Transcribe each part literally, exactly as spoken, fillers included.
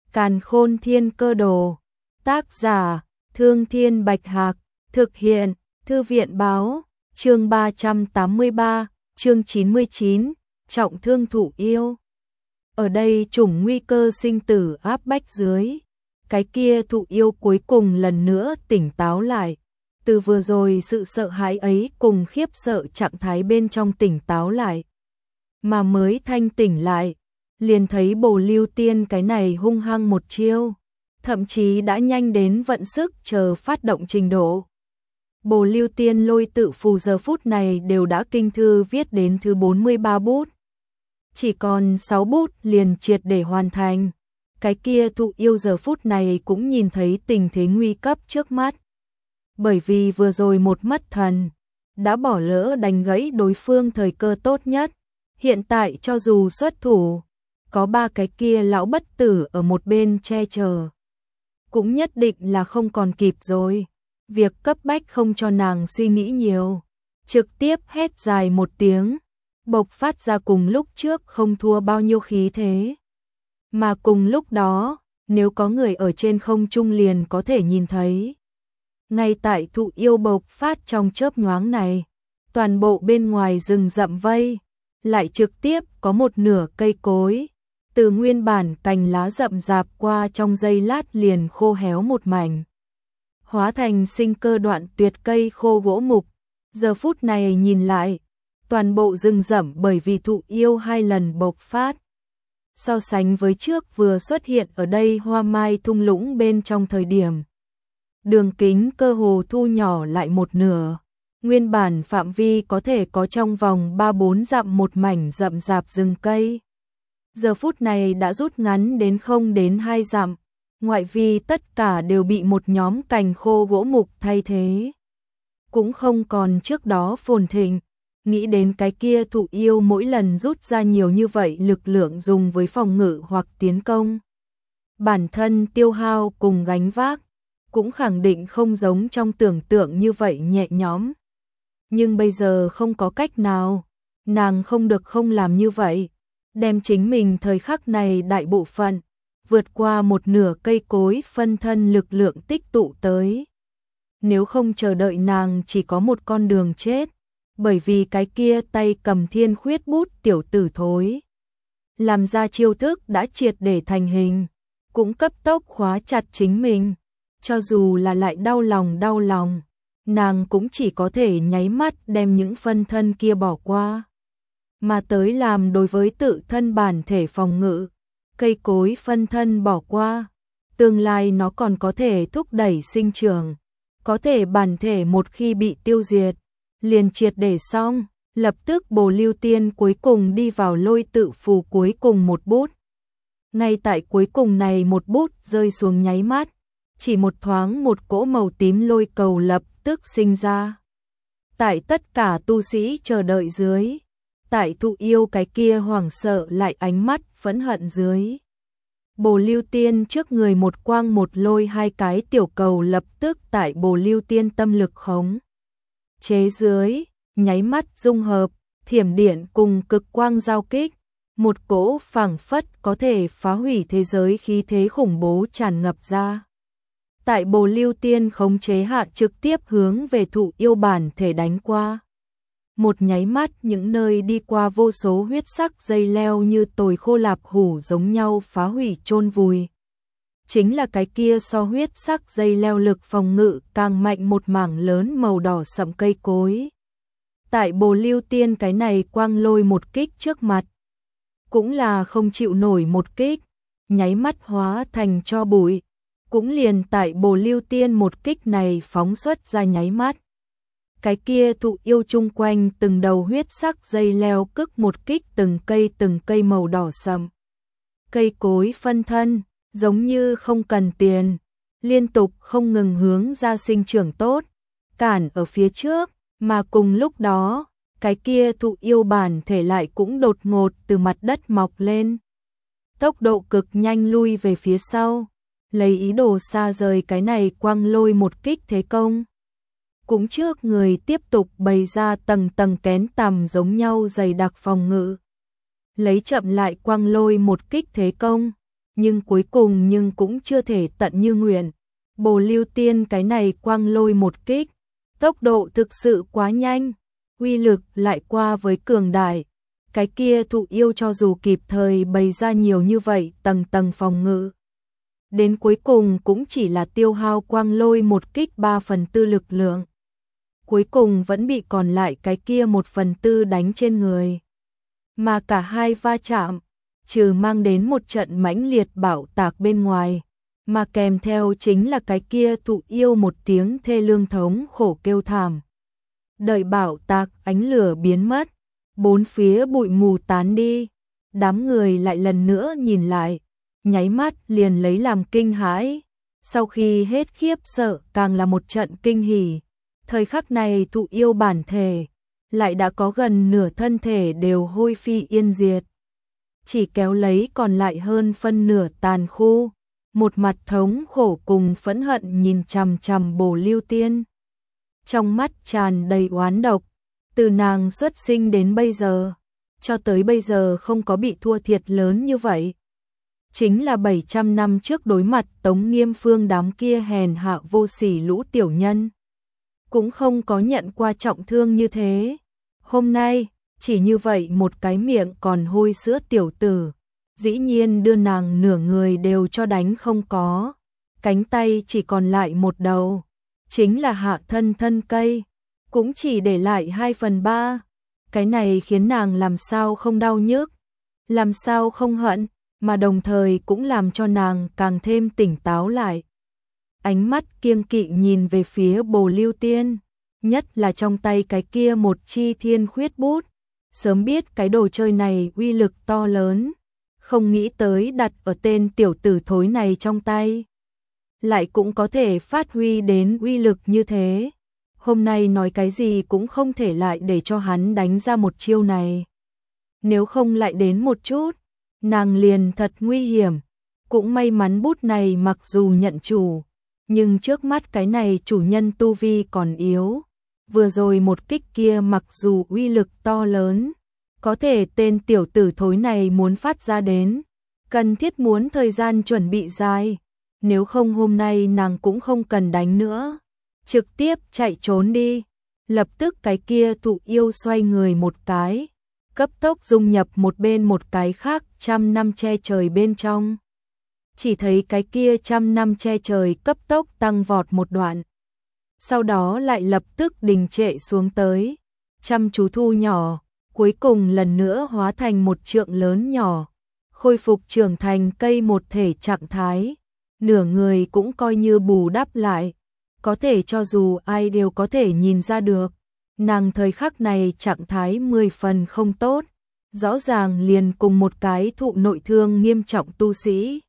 Càn Khôn Thiên Cơ Đồ. Tác giả: Thương Thiên Bạch Hạc. Thực hiện: Thư viện báo. Chương ba trăm tám mươi ba, chương chín mươi chín, trọng thương thụ yêu. Ở đây chủng nguy cơ sinh tử áp bách dưới, cái kia thụ yêu cuối cùng lần nữa tỉnh táo lại. Từ vừa rồi sự sợ hãi ấy cùng khiếp sợ trạng thái bên trong tỉnh táo lại, mà mới thanh tỉnh lại, liền thấy Bồ Lưu Tiên cái này hung hăng một chiêu, thậm chí đã nhanh đến vận sức chờ phát động trình độ. Bồ Lưu Tiên lôi tự phù giờ phút này đều đã kinh thư viết đến thứ bốn mươi ba bút. Chỉ còn sáu bút liền triệt để hoàn thành. Cái kia thụ yêu giờ phút này cũng nhìn thấy tình thế nguy cấp trước mắt. Bởi vì vừa rồi một mất thần, đã bỏ lỡ đánh gãy đối phương thời cơ tốt nhất. Hiện tại cho dù xuất thủ, có ba cái kia lão bất tử ở một bên che chở, cũng nhất định là không còn kịp rồi. Việc cấp bách không cho nàng suy nghĩ nhiều, trực tiếp hét dài một tiếng, bộc phát ra cùng lúc trước không thua bao nhiêu khí thế. Mà cùng lúc đó, nếu có người ở trên không trung liền có thể nhìn thấy. Ngay tại thụ yêu bộc phát trong chớp nhoáng này, toàn bộ bên ngoài rừng rậm vây, lại trực tiếp có một nửa cây cối, từ nguyên bản cành lá rậm rạp qua trong giây lát liền khô héo một mảnh, hóa thành sinh cơ đoạn tuyệt cây khô gỗ mục. Giờ phút này nhìn lại, toàn bộ rừng rậm bởi vì thụ yêu hai lần bộc phát, so sánh với trước vừa xuất hiện ở đây hoa mai thung lũng bên trong thời điểm, đường kính cơ hồ thu nhỏ lại một nửa. Nguyên bản phạm vi có thể có trong vòng ba bốn dặm một mảnh rậm rạp rừng cây, giờ phút này đã rút ngắn đến không đến hai dặm. Ngoại vi tất cả đều bị một nhóm cành khô gỗ mục thay thế, cũng không còn trước đó phồn thịnh. Nghĩ đến cái kia thụ yêu mỗi lần rút ra nhiều như vậy lực lượng dùng với phòng ngự hoặc tiến công, bản thân tiêu hao cùng gánh vác, cũng khẳng định không giống trong tưởng tượng như vậy nhẹ nhõm. Nhưng bây giờ không có cách nào, nàng không được không làm như vậy, đem chính mình thời khắc này đại bộ phận, vượt qua một nửa cây cối phân thân lực lượng tích tụ tới. Nếu không chờ đợi nàng chỉ có một con đường chết, bởi vì cái kia tay cầm thiên khuyết bút tiểu tử thối, làm ra chiêu thức đã triệt để thành hình, cũng cấp tốc khóa chặt chính mình. Cho dù là lại đau lòng đau lòng, nàng cũng chỉ có thể nháy mắt đem những phân thân kia bỏ qua, mà tới làm đối với tự thân bản thể phòng ngự. Cây cối phân thân bỏ qua, tương lai nó còn có thể thúc đẩy sinh trưởng, có thể bản thể một khi bị tiêu diệt, liền triệt để xong. Lập tức Bồ Lưu Tiên cuối cùng đi vào lôi tự phù cuối cùng một bút. Ngay tại cuối cùng này một bút rơi xuống nháy mắt, chỉ một thoáng một cỗ màu tím lôi cầu lập tức sinh ra. Tại tất cả tu sĩ chờ đợi dưới, tại thụ yêu cái kia hoảng sợ lại ánh mắt phẫn hận dưới, Bồ Lưu Tiên trước người một quang một lôi hai cái tiểu cầu lập tức tại Bồ Lưu Tiên tâm lực khống chế dưới, nháy mắt dung hợp, thiểm điện cùng cực quang giao kích, một cỗ phảng phất có thể phá hủy thế giới khí thế khủng bố tràn ngập ra. Tại Bồ Lưu Tiên khống chế hạ trực tiếp hướng về thụ yêu bản thể đánh qua. Một nháy mắt những nơi đi qua vô số huyết sắc dây leo như tồi khô lạp hủ giống nhau phá hủy chôn vùi. Chính là cái kia so huyết sắc dây leo lực phòng ngự càng mạnh một mảng lớn màu đỏ sậm cây cối. Tại Bồ Lưu Tiên cái này quang lôi một kích trước mặt, cũng là không chịu nổi một kích, nháy mắt hóa thành tro bụi. Cũng liền tại Bồ Lưu Tiên một kích này phóng xuất ra nháy mắt, cái kia thụ yêu chung quanh từng đầu huyết sắc dây leo cức một kích từng cây từng cây màu đỏ sậm. Cây cối phân thân, giống như không cần tiền, liên tục không ngừng hướng ra sinh trưởng tốt, cản ở phía trước, mà cùng lúc đó, cái kia thụ yêu bản thể lại cũng đột ngột từ mặt đất mọc lên. Tốc độ cực nhanh lui về phía sau, lấy ý đồ xa rời cái này quang lôi một kích thế công. Cũng trước người tiếp tục bày ra tầng tầng kén tằm giống nhau dày đặc phòng ngự. Lấy chậm lại quang lôi một kích thế công, nhưng cuối cùng nhưng cũng chưa thể tận như nguyện. Bồ Lưu Tiên cái này quang lôi một kích, tốc độ thực sự quá nhanh, uy lực lại qua với cường đại. Cái kia thụ yêu cho dù kịp thời bày ra nhiều như vậy tầng tầng phòng ngự, đến cuối cùng cũng chỉ là tiêu hao quang lôi một kích ba phần tư lực lượng. Cuối cùng vẫn bị còn lại cái kia một phần tư đánh trên người. Mà cả hai va chạm, trừ mang đến một trận mãnh liệt bạo tạc bên ngoài, mà kèm theo chính là cái kia thụ yêu một tiếng thê lương thống khổ kêu thảm. Đợi bạo tạc ánh lửa biến mất, bốn phía bụi mù tán đi, đám người lại lần nữa nhìn lại, nháy mắt liền lấy làm kinh hãi. Sau khi hết khiếp sợ càng là một trận kinh hỉ. Thời khắc này thụ yêu bản thể lại đã có gần nửa thân thể đều hôi phi yên diệt, chỉ kéo lấy còn lại hơn phân nửa tàn khu, một mặt thống khổ cùng phẫn hận nhìn chằm chằm Bồ Lưu Tiên. Trong mắt tràn đầy oán độc, từ nàng xuất sinh đến bây giờ, cho tới bây giờ không có bị thua thiệt lớn như vậy. Chính là bảy trăm năm trước đối mặt Tống Nghiêm Phương đám kia hèn hạ vô sỉ lũ tiểu nhân, cũng không có nhận qua trọng thương như thế. Hôm nay, chỉ như vậy một cái miệng còn hôi sữa tiểu tử, dĩ nhiên đưa nàng nửa người đều cho đánh không có, cánh tay chỉ còn lại một đầu, chính là hạ thân thân cây, cũng chỉ để lại hai phần ba. Cái này khiến nàng làm sao không đau nhức, làm sao không hận, mà đồng thời cũng làm cho nàng càng thêm tỉnh táo lại. Ánh mắt kiêng kỵ nhìn về phía Bồ Lưu Tiên, nhất là trong tay cái kia một chi thiên khuyết bút. Sớm biết cái đồ chơi này uy lực to lớn, không nghĩ tới đặt ở tên tiểu tử thối này trong tay, lại cũng có thể phát huy đến uy lực như thế. Hôm nay nói cái gì cũng không thể lại để cho hắn đánh ra một chiêu này. Nếu không lại đến một chút, nàng liền thật nguy hiểm. Cũng may mắn bút này mặc dù nhận chủ, nhưng trước mắt cái này chủ nhân tu vi còn yếu. Vừa rồi một kích kia mặc dù uy lực to lớn, có thể tên tiểu tử thối này muốn phát ra đến, cần thiết muốn thời gian chuẩn bị dài. Nếu không hôm nay nàng cũng không cần đánh nữa, trực tiếp chạy trốn đi. Lập tức cái kia thụ yêu xoay người một cái, cấp tốc dung nhập một bên một cái khác trăm năm che trời bên trong. Chỉ thấy cái kia trăm năm che trời cấp tốc tăng vọt một đoạn, sau đó lại lập tức đình trệ xuống tới, chăm chú thu nhỏ, cuối cùng lần nữa hóa thành một trượng lớn nhỏ, khôi phục trưởng thành cây một thể trạng thái, nửa người cũng coi như bù đắp lại, có thể cho dù ai đều có thể nhìn ra được, nàng thời khắc này trạng thái mười phần không tốt, rõ ràng liền cùng một cái thụ nội thương nghiêm trọng tu sĩ.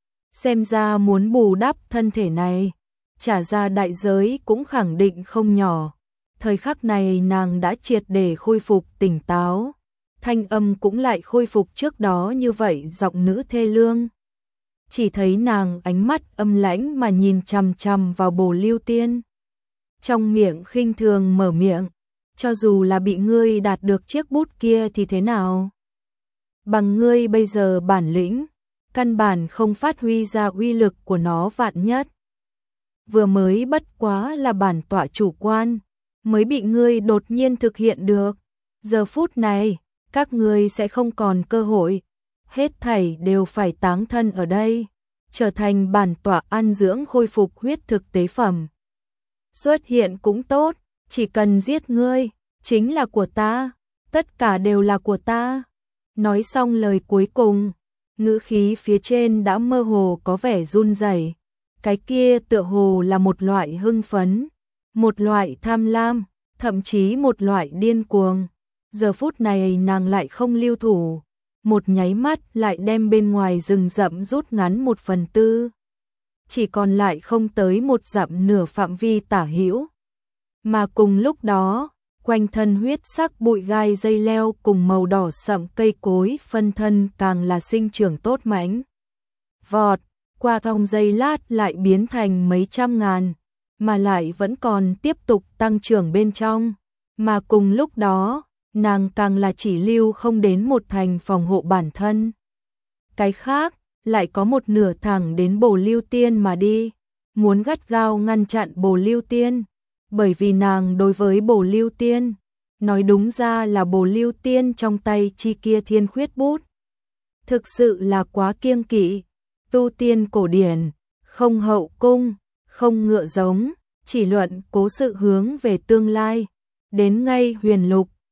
Xem ra muốn bù đắp thân thể này, trả ra đại giới cũng khẳng định không nhỏ. Thời khắc này nàng đã triệt để khôi phục tỉnh táo, thanh âm cũng lại khôi phục trước đó như vậy giọng nữ thê lương. Chỉ thấy nàng ánh mắt âm lãnh mà nhìn chằm chằm vào Bồ Lưu Tiên. Trong miệng khinh thường mở miệng, cho dù là bị ngươi đạt được chiếc bút kia thì thế nào? Bằng ngươi bây giờ bản lĩnh, căn bản không phát huy ra uy lực của nó vạn nhất. Vừa mới bất quá là bản tọa chủ quan, mới bị ngươi đột nhiên thực hiện được. Giờ phút này, các ngươi sẽ không còn cơ hội, hết thảy đều phải táng thân ở đây, trở thành bản tọa ăn dưỡng khôi phục huyết thực tế phẩm. Xuất hiện cũng tốt, chỉ cần giết ngươi, chính là của ta, tất cả đều là của ta. Nói xong lời cuối cùng, ngữ khí phía trên đã mơ hồ có vẻ run rẩy. Cái kia tựa hồ là một loại hưng phấn, một loại tham lam, thậm chí một loại điên cuồng. Giờ phút này nàng lại không lưu thủ, một nháy mắt lại đem bên ngoài rừng rậm rút ngắn một phần tư, chỉ còn lại không tới một dặm nửa phạm vi tả hữu. Mà cùng lúc đó, quanh thân huyết sắc bụi gai dây leo cùng màu đỏ sậm cây cối phân thân càng là sinh trưởng tốt mãnh. Vọt, qua trong giây lát lại biến thành mấy trăm ngàn, mà lại vẫn còn tiếp tục tăng trưởng bên trong. Mà cùng lúc đó, nàng càng là chỉ lưu không đến một thành phòng hộ bản thân. Cái khác, lại có một nửa thẳng đến Bồ Lưu Tiên mà đi, muốn gắt gao ngăn chặn Bồ Lưu Tiên, bởi vì nàng đối với Bồ Lưu Tiên, nói đúng ra là Bồ Lưu Tiên trong tay chi kia thiên khuyết bút. Thực sự là quá kiêng kỵ, tu tiên cổ điển, không hậu cung, không ngựa giống, chỉ luận cố sự hướng về tương lai, đến ngay huyền lục,